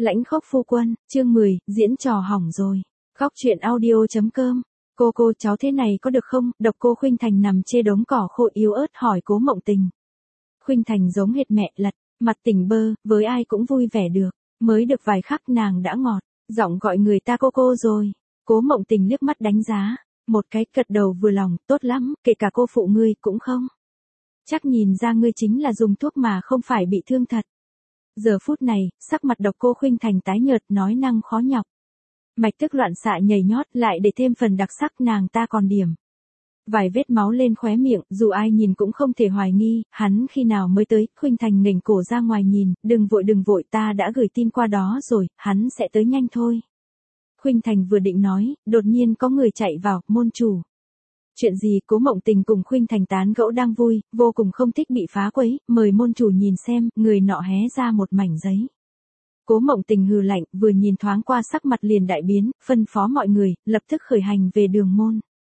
Lãnh khốc phu quân, chương 10, diễn trò hỏng rồi. Khóc chuyện audio.com. Cô cháu thế này có được không? Độc Cô Khuynh Thành nằm chê đống cỏ khô yếu ớt hỏi Cố Mộng Tình. Khuynh Thành giống hệt mẹ lật, mặt tỉnh bơ, với ai cũng vui vẻ được. Mới được vài khắc nàng đã ngọt, giọng gọi người ta cô rồi. Cố Mộng Tình liếc mắt đánh giá, một cái gật đầu vừa lòng, tốt lắm, kể cả cô phụ ngươi cũng không. Chắc nhìn ra ngươi chính là dùng thuốc mà không phải bị thương thật. Giờ phút này, sắc mặt Độc Cô Khuynh Thành tái nhợt nói năng khó nhọc. Mạch tức loạn xạ nhảy nhót lại để thêm phần đặc sắc nàng ta còn điểm. Vài vết máu lên khóe miệng, dù ai nhìn cũng không thể hoài nghi, hắn khi nào mới tới, Khuynh Thành nghềnh cổ ra ngoài nhìn, đừng vội ta đã gửi tin qua đó rồi, hắn sẽ tới nhanh thôi. Khuynh Thành vừa định nói, đột nhiên có người chạy vào, môn chủ. Chuyện gì? Cố Mộng Tình cùng Khuynh Thành tán gẫu đang vui, vô cùng không thích bị phá quấy, mời môn chủ nhìn xem, người nọ hé ra một mảnh giấy. Cố Mộng Tình hừ lạnh, vừa nhìn thoáng qua sắc mặt liền đại biến, phân phó mọi người, lập tức khởi hành về đường môn.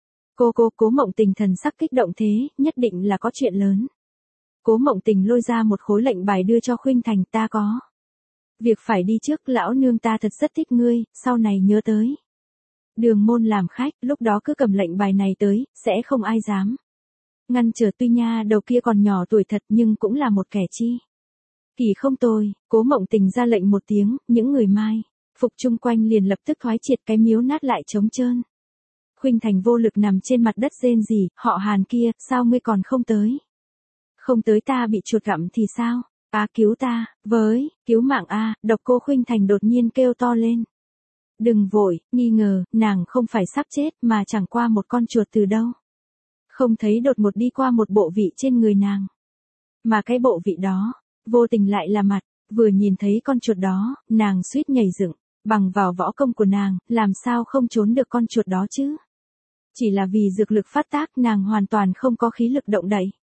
Cố Mộng Tình thần sắc kích động thế, nhất định là có chuyện lớn. Cố Mộng Tình lôi ra một khối lệnh bài đưa cho Khuynh Thành, ta có việc phải đi trước, lão nương ta thật rất thích ngươi, sau này nhớ tới. Đường môn làm khách, lúc đó cứ cầm lệnh bài này tới, sẽ không ai dám ngăn trở, tuy nha đầu kia còn nhỏ tuổi thật nhưng cũng là một kẻ chi kỳ không tồi. Cố Mộng Tình ra lệnh một tiếng, những người mai phục chung quanh liền lập tức thoái triệt, cái miếu nát lại trống trơn. Khuynh Thành vô lực nằm trên mặt đất rên rỉ, họ Hàn kia, sao ngươi còn không tới? Không tới ta bị chuột gặm thì sao? Cứu ta, với, cứu mạng a! Độc Cô Khuynh Thành đột nhiên kêu to lên. Đừng vội, nghi ngờ, nàng không phải sắp chết mà chẳng qua một con chuột từ đâu. Không thấy đột ngột đi qua một bộ vị trên người nàng. Mà cái bộ vị đó, vô tình lại là mặt, vừa nhìn thấy con chuột đó, nàng suýt nhảy dựng, bằng vào võ công của nàng, làm sao không trốn được con chuột đó chứ? Chỉ là vì dược lực phát tác nàng hoàn toàn không có khí lực động đậy.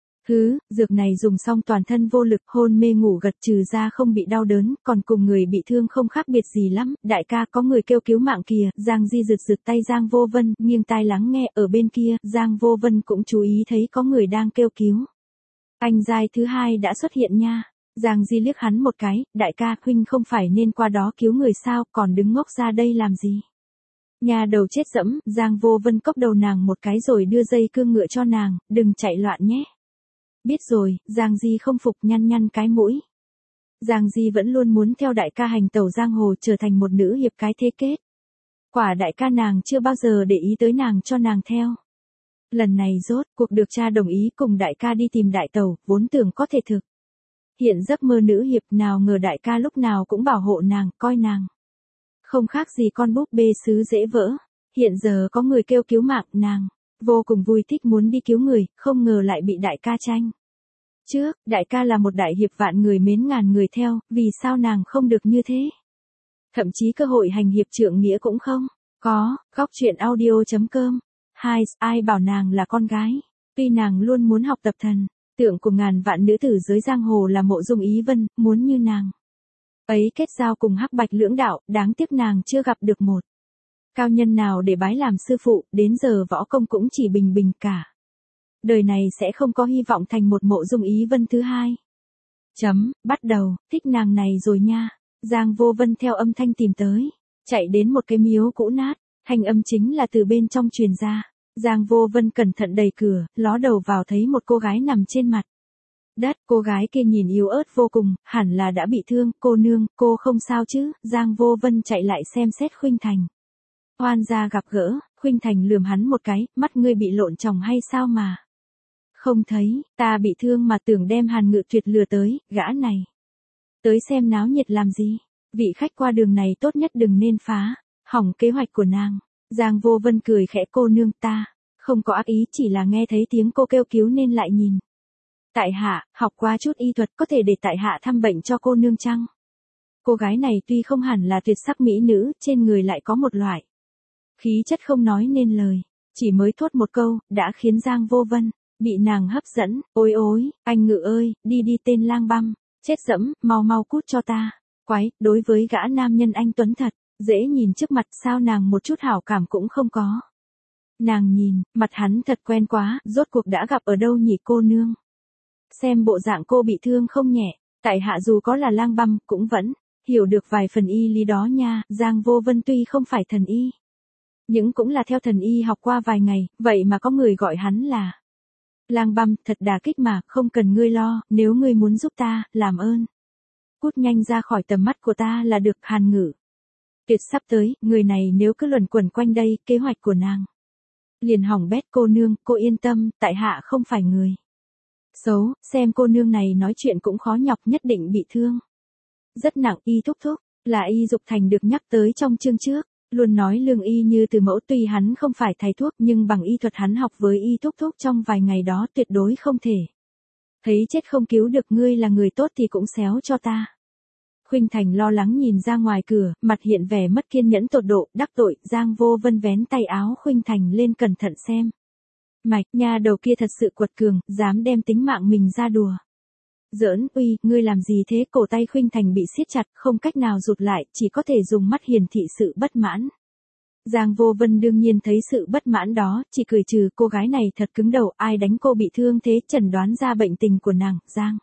Dược này dùng xong toàn thân vô lực, hôn mê ngủ gật, trừ ra không bị đau đớn, còn cùng người bị thương không khác biệt gì lắm. Đại ca, có người kêu cứu mạng kìa. Giang Di rực tay Giang Vô Vân, nghiêng tai lắng nghe, ở bên kia, Giang Vô Vân cũng chú ý thấy có người đang kêu cứu. Anh giai thứ hai đã xuất hiện nha. Giang Di liếc hắn một cái, đại ca, huynh không phải nên qua đó cứu người sao, còn đứng ngốc ra đây làm gì? Nhà đầu chết dẫm, Giang Vô Vân cốc đầu nàng một cái rồi đưa dây cương ngựa cho nàng, đừng chạy loạn nhé. Biết rồi, Giang Di không phục, nhăn cái mũi. Giang Di vẫn luôn muốn theo đại ca hành tẩu giang hồ, trở thành một nữ hiệp cái thế kết. Quả đại ca nàng chưa bao giờ để ý tới nàng cho nàng theo. Lần này rốt cuộc được cha đồng ý cùng đại ca đi tìm đại tẩu, vốn tưởng có thể thực hiện giấc mơ nữ hiệp, nào ngờ đại ca lúc nào cũng bảo hộ nàng, coi nàng không khác gì con búp bê sứ dễ vỡ. Hiện giờ có người kêu cứu mạng, nàng vô cùng vui thích muốn đi cứu người, không ngờ lại bị đại ca tranh trước. Đại ca là một đại hiệp vạn người mến ngàn người theo, vì sao nàng không được như thế? Thậm chí cơ hội hành hiệp trượng nghĩa cũng không có. Khóc chuyện audio.com. Ai bảo nàng là con gái? Tuy nàng luôn muốn học tập thần tượng của ngàn vạn nữ tử dưới giang hồ là Mộ Dung Ý Vân, muốn như nàng ấy kết giao cùng Hắc Bạch lưỡng đạo, đáng tiếc nàng chưa gặp được một cao nhân nào để bái làm sư phụ, đến giờ võ công cũng chỉ bình cả. Đời này sẽ không có hy vọng thành một Mộ Dung Ý Vân thứ hai. Bắt đầu, thích nàng này rồi nha. Giang Vô Vân theo âm thanh tìm tới, chạy đến một cái miếu cũ nát, thanh âm chính là từ bên trong truyền ra. Giang Vô Vân cẩn thận đẩy cửa, ló đầu vào thấy một cô gái nằm trên mặt đất. Cô gái kia nhìn yếu ớt vô cùng, hẳn là đã bị thương. Cô nương, cô không sao chứ? Giang Vô Vân chạy lại xem xét Khuynh Thành. Oan gia gặp gỡ, Khuynh Thành lườm hắn một cái, mắt ngươi bị lộn tròng hay sao mà không thấy? Ta bị thương mà tưởng đem Hàn Ngự Tuyệt lừa tới, gã này tới xem náo nhiệt làm gì? Vị khách qua đường này tốt nhất đừng nên phá hỏng kế hoạch của nàng. Giang Vô Vân cười khẽ, cô nương, ta không có ác ý, chỉ là nghe thấy tiếng cô kêu cứu nên lại nhìn. Tại hạ học qua chút y thuật, có thể để tại hạ thăm bệnh cho cô nương chăng? Cô gái này tuy không hẳn là tuyệt sắc mỹ nữ, trên người lại có một loại khí chất không nói nên lời, chỉ mới thốt một câu đã khiến Giang Vô Vân bị nàng hấp dẫn. Ôi, anh Ngự ơi, đi tên lang băm, chết dẫm, mau cút cho ta. Quái, đối với gã nam nhân anh tuấn thật dễ nhìn trước mặt, sao nàng một chút hảo cảm cũng không có? Nàng nhìn, mặt hắn thật quen quá, rốt cuộc đã gặp ở đâu nhỉ cô nương? Xem bộ dạng cô bị thương không nhẹ, tại hạ dù có là lang băm cũng vẫn Hiểu được vài phần y lý đó nha, Giang Vô Vân tuy không phải thần y, nhưng cũng là theo thần y học qua vài ngày, vậy mà có người gọi hắn là lang băm, thật đả kích mà, không cần ngươi lo, nếu ngươi muốn giúp ta, làm ơn. Cút nhanh ra khỏi tầm mắt của ta là được. Hàn Ngự Tuyệt sắp tới, người này nếu cứ luẩn quẩn quanh đây, kế hoạch của nàng liền hỏng bét. Cô nương, cô yên tâm, tại hạ không phải người xấu, xem cô nương này nói chuyện cũng khó nhọc, nhất định bị thương rất nặng. Y thúc thúc, là Y Dục Thành được nhắc tới trong chương trước, luôn nói lương y như từ mẫu, tuy hắn không phải thầy thuốc nhưng bằng y thuật hắn học với Y thúc thúc trong vài ngày đó tuyệt đối không thể. Thấy chết không cứu được, ngươi là người tốt thì cũng xéo cho ta. Khuynh Thành lo lắng nhìn ra ngoài cửa, mặt hiện vẻ mất kiên nhẫn tột độ, đắc tội. Giang Vô Vân vén tay áo Khuynh Thành lên cẩn thận xem. Mạch, nha đầu kia thật sự quật cường, dám đem tính mạng mình ra đùa. Giỡn, uy, ngươi làm gì thế? Cổ tay Khuynh Thành bị siết chặt, không cách nào rụt lại, chỉ có thể dùng mắt hiển thị sự bất mãn. Giang Vô Vân đương nhiên thấy sự bất mãn đó, chỉ cười trừ. Cô gái này thật cứng đầu, ai đánh cô bị thương thế? Chẩn đoán ra bệnh tình của nàng. Giang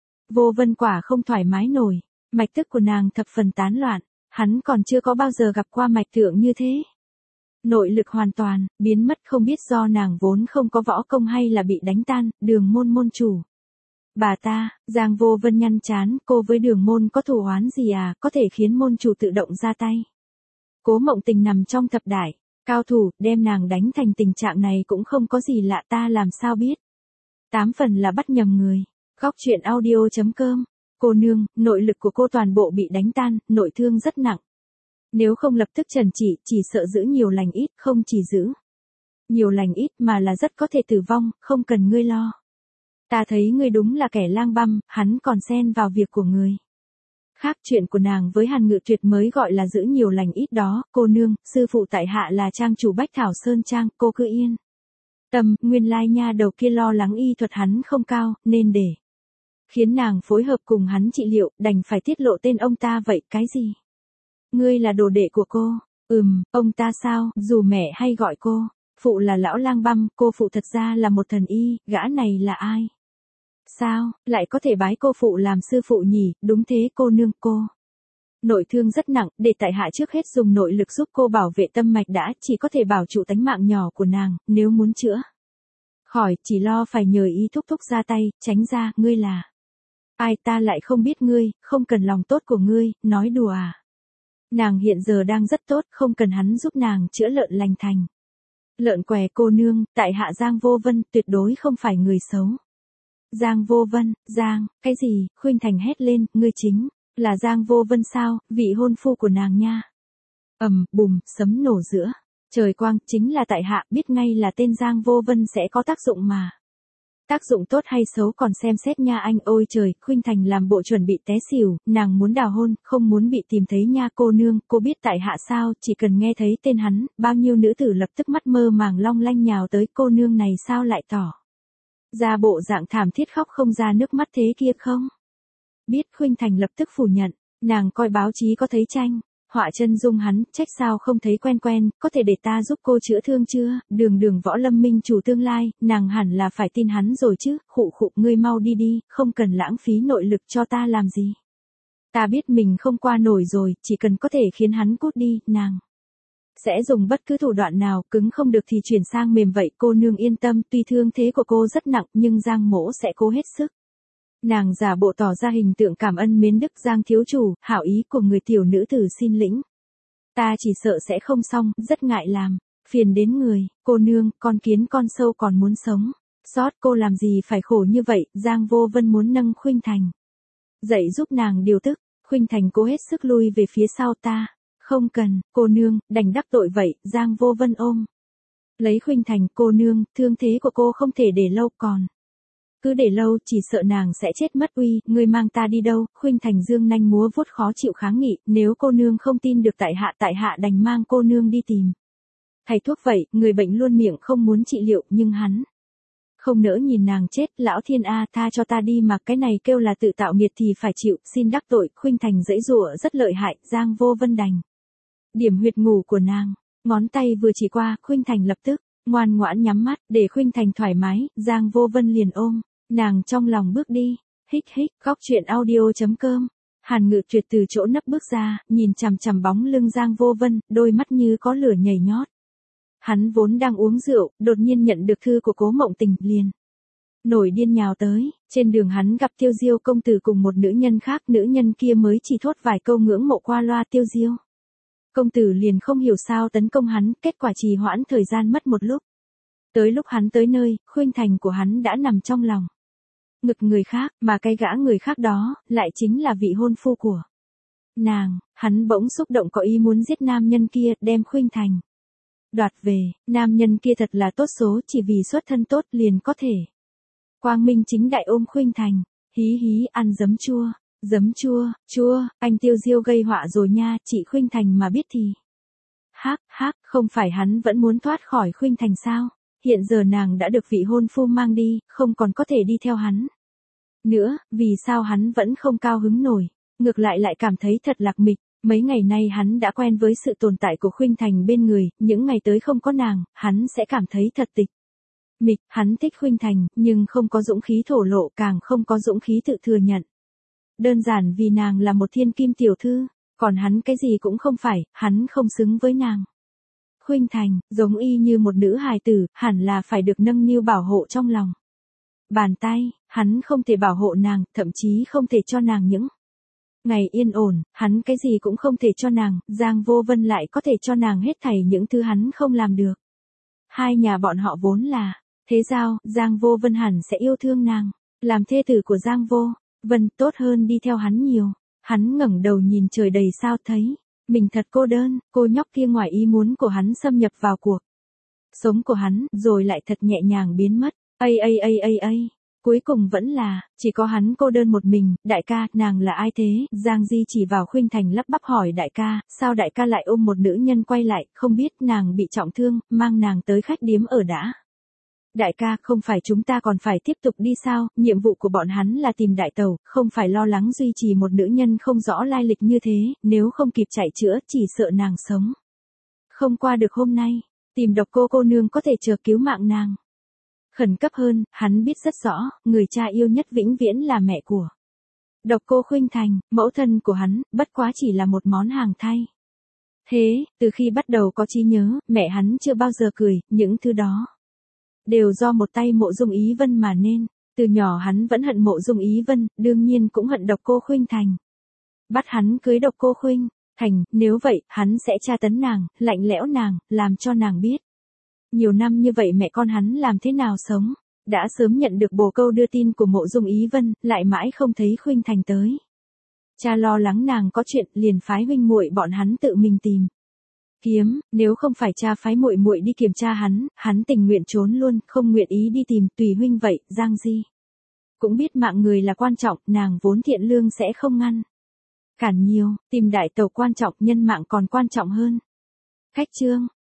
Vô Vân quả không thoải mái nổi, mạch tức của nàng thập phần tán loạn, hắn còn chưa có bao giờ gặp qua mạch tượng như thế. Nội lực hoàn toàn biến mất, không biết do nàng vốn không có võ công hay là bị đánh tan. Đường môn môn chủ. Bà ta, Giang Vô Vân nhăn chán, cô với Đường môn có thù oán gì à, có thể khiến môn chủ tự động ra tay. Cố Mộng Tình nằm trong thập đại cao thủ, đem nàng đánh thành tình trạng này cũng không có gì lạ, ta làm sao biết. 8 phần là bắt nhầm người. Góc truyện audio.com. Cô nương, nội lực của cô toàn bộ bị đánh tan, nội thương rất nặng. Nếu không lập tức trần chỉ sợ giữ nhiều lành ít, không chỉ giữ nhiều lành ít mà là rất có thể tử vong, không cần ngươi lo. Ta thấy ngươi đúng là kẻ lang băm, hắn còn xen vào việc của ngươi. Khác chuyện của nàng với Hàn Ngự Tuyệt mới gọi là giữ nhiều lành ít đó. Cô nương, sư phụ tại hạ là trang chủ Bách Thảo Sơn Trang, cô cứ yên tâm. Nguyên lai nha đầu kia lo lắng y thuật hắn không cao, nên để khiến nàng phối hợp cùng hắn trị liệu, đành phải tiết lộ tên ông ta. Vậy cái gì? Ngươi là đồ đệ của cô? Ông ta sao? Dù mẹ hay gọi cô phụ là lão lang băm, cô phụ thật ra là một thần y. Gã này là ai? Sao lại có thể bái cô phụ làm sư phụ nhỉ? Đúng thế cô nương, cô nội thương rất nặng, để tại hạ trước hết dùng nội lực giúp cô bảo vệ tâm mạch đã, chỉ có thể bảo trụ tánh mạng nhỏ của nàng. Nếu muốn chữa khỏi, chỉ lo phải nhờ Y thúc thúc ra tay. Tránh ra. Ngươi là ai? Ta lại không biết ngươi, không cần lòng tốt của ngươi, nói đùa à? Nàng hiện giờ đang rất tốt, không cần hắn giúp nàng chữa lợn lành thành lợn què. Cô nương, tại hạ Giang Vô Vân, tuyệt đối không phải người xấu. Giang Vô Vân, Giang, cái gì? Khuynh Thành hét lên, ngươi chính là Giang Vô Vân sao? Vị hôn phu của nàng nha. Bùm, sấm nổ giữa trời quang, chính là tại hạ, biết ngay là tên Giang Vô Vân sẽ có tác dụng mà. Tác dụng tốt hay xấu còn xem xét nha anh. Ôi trời, Khuynh Thành làm bộ chuẩn bị té xỉu, nàng muốn đào hôn, không muốn bị tìm thấy nha. Cô nương, cô biết tại hạ sao? Chỉ cần nghe thấy tên hắn, bao nhiêu nữ tử lập tức mắt mơ màng long lanh nhào tới. Cô nương này sao lại tỏ ra bộ dạng thảm thiết khóc không ra nước mắt thế kia không? Biết. Khuynh Thành lập tức phủ nhận, nàng coi báo chí có thấy tranh họa chân dung hắn, trách sao không thấy quen quen. Có thể để ta giúp cô chữa thương chưa? Đường Võ Lâm minh chủ tương lai, nàng hẳn là phải tin hắn rồi chứ. Khụ, ngươi mau đi đi, không cần lãng phí nội lực cho ta làm gì. Ta biết mình không qua nổi rồi, chỉ cần có thể khiến hắn cút đi, nàng sẽ dùng bất cứ thủ đoạn nào, cứng không được thì chuyển sang mềm. Vậy cô nương yên tâm, tuy thương thế của cô rất nặng nhưng Giang mỗ sẽ cố hết sức. Nàng giả bộ tỏ ra hình tượng cảm ơn mến đức. Giang thiếu chủ, hảo ý của người tiểu nữ tử xin lĩnh. Ta chỉ sợ sẽ không xong, rất ngại làm phiền đến người. Cô nương, con kiến con sâu còn muốn sống sót, cô làm gì phải khổ như vậy? Giang Vô Vân muốn nâng Khuynh Thành dậy giúp nàng điều tức. Khuynh Thành cố hết sức lui về phía sau. Ta không cần, cô nương, đành đắc tội vậy. Giang Vô Vân ôm lấy Khuynh Thành. Cô nương, thương thế của cô không thể để lâu, còn cứ để lâu chỉ sợ nàng sẽ chết mất. Uy, ngươi mang ta đi đâu? Khuynh Thành dương nanh múa vuốt khó chịu kháng nghị, nếu cô nương không tin được tại hạ đành mang cô nương đi tìm thầy thuốc. Vậy, người bệnh luôn miệng không muốn trị liệu, nhưng hắn không nỡ nhìn nàng chết. Lão thiên a, tha cho ta đi mà, cái này kêu là tự tạo nghiệt thì phải chịu. Xin đắc tội. Khuynh Thành giãy giụa rất lợi hại. Giang Vô Vân đành điểm huyệt ngủ của nàng, ngón tay vừa chỉ qua, Khuynh Thành lập tức ngoan ngoãn nhắm mắt, để Khuynh Thành thoải mái. Giang Vô Vân liền ôm nàng trong lòng bước đi. Hích, góc truyện audio.com. Hàn Ngự Tuyệt từ chỗ nấp bước ra, nhìn chằm chằm bóng lưng Giang Vô Vân, đôi mắt như có lửa nhảy nhót. Hắn vốn đang uống rượu, đột nhiên nhận được thư của Cố Mộng Tình, liền nổi điên nhào tới. Trên đường hắn gặp Tiêu Diêu công tử cùng một nữ nhân khác, nữ nhân kia mới chỉ thốt vài câu ngưỡng mộ qua loa Tiêu Diêu. Công tử liền không hiểu sao tấn công hắn, kết quả trì hoãn thời gian mất một lúc. Tới lúc hắn tới nơi, khuynh thành của hắn đã nằm trong lòng ngực người khác, mà cái gã người khác đó, lại chính là vị hôn phu của nàng. Hắn bỗng xúc động có ý muốn giết nam nhân kia, đem khuynh thành đoạt về. Nam nhân kia thật là tốt số, chỉ vì xuất thân tốt liền có thể quang minh chính đại ôm khuynh thành. Hí hí, ăn giấm chua, anh Tiêu Diêu gây họa rồi nha, chị khuynh thành mà biết thì. Hác, không phải hắn vẫn muốn thoát khỏi khuynh thành sao? Hiện giờ nàng đã được vị hôn phu mang đi, không còn có thể đi theo hắn nữa, vì sao hắn vẫn không cao hứng nổi, ngược lại cảm thấy thật lạc mịch. Mấy ngày nay hắn đã quen với sự tồn tại của khuynh thành bên người, những ngày tới không có nàng, hắn sẽ cảm thấy thật tịch mịch. Hắn thích khuynh thành, nhưng không có dũng khí thổ lộ, càng không có dũng khí tự thừa nhận. Đơn giản vì nàng là một thiên kim tiểu thư, còn hắn cái gì cũng không phải, hắn không xứng với nàng. Khuynh thành, giống y như một nữ hài tử, hẳn là phải được nâng niu bảo hộ trong lòng bàn tay, hắn không thể bảo hộ nàng, thậm chí không thể cho nàng những ngày yên ổn, hắn cái gì cũng không thể cho nàng, Giang Vô Vân lại có thể cho nàng hết thảy những thứ hắn không làm được. Hai nhà bọn họ vốn là thế giao, Giang Vô Vân hẳn sẽ yêu thương nàng, làm thê tử của Giang Vô Vân tốt hơn đi theo hắn nhiều. Hắn ngẩng đầu nhìn trời đầy sao, thấy mình thật cô đơn, cô nhóc kia ngoài ý muốn của hắn xâm nhập vào cuộc sống của hắn, rồi lại thật nhẹ nhàng biến mất. Cuối cùng vẫn là, chỉ có hắn cô đơn một mình. Đại ca, nàng là ai thế? Giang Di chỉ vào khuynh thành lắp bắp hỏi đại ca, sao đại ca lại ôm một nữ nhân quay lại, không biết nàng bị trọng thương, mang nàng tới khách điếm ở đã. Đại ca, không phải chúng ta còn phải tiếp tục đi sao? Nhiệm vụ của bọn hắn là tìm đại tẩu, không phải lo lắng duy trì một nữ nhân không rõ lai lịch như thế, nếu không kịp chạy chữa, chỉ sợ nàng sống không qua được hôm nay. Tìm Độc cô nương có thể chờ cứu mạng nàng. Khẩn cấp hơn, hắn biết rất rõ, người cha yêu nhất vĩnh viễn là mẹ của Độc cô khuynh thành, mẫu thân của hắn, bất quá chỉ là một món hàng thay thế. Từ khi bắt đầu có trí nhớ, mẹ hắn chưa bao giờ cười, những thứ đó đều do một tay Mộ Dung Ý Vân mà nên. Từ nhỏ hắn vẫn hận Mộ Dung Ý Vân, đương nhiên cũng hận Độc cô khuynh thành. Bắt hắn cưới Độc cô khuynh thành, nếu vậy, hắn sẽ tra tấn nàng, lạnh lẽo nàng, làm cho nàng biết. Nhiều năm như vậy mẹ con hắn làm thế nào sống. Đã sớm nhận được bồ câu đưa tin của Mộ Dung Ý Vân, lại mãi không thấy khuynh thành tới. Cha lo lắng nàng có chuyện, liền phái huynh muội bọn hắn tự mình tìm kiếm, nếu không phải cha phái muội muội đi kiểm tra hắn tình nguyện trốn luôn, không nguyện ý đi tìm. Tùy huynh vậy. Giang Di cũng biết mạng người là quan trọng, nàng vốn thiện lương sẽ không ngăn cản nhiều, tìm đại tẩu quan trọng, nhân mạng còn quan trọng hơn. Khách trương,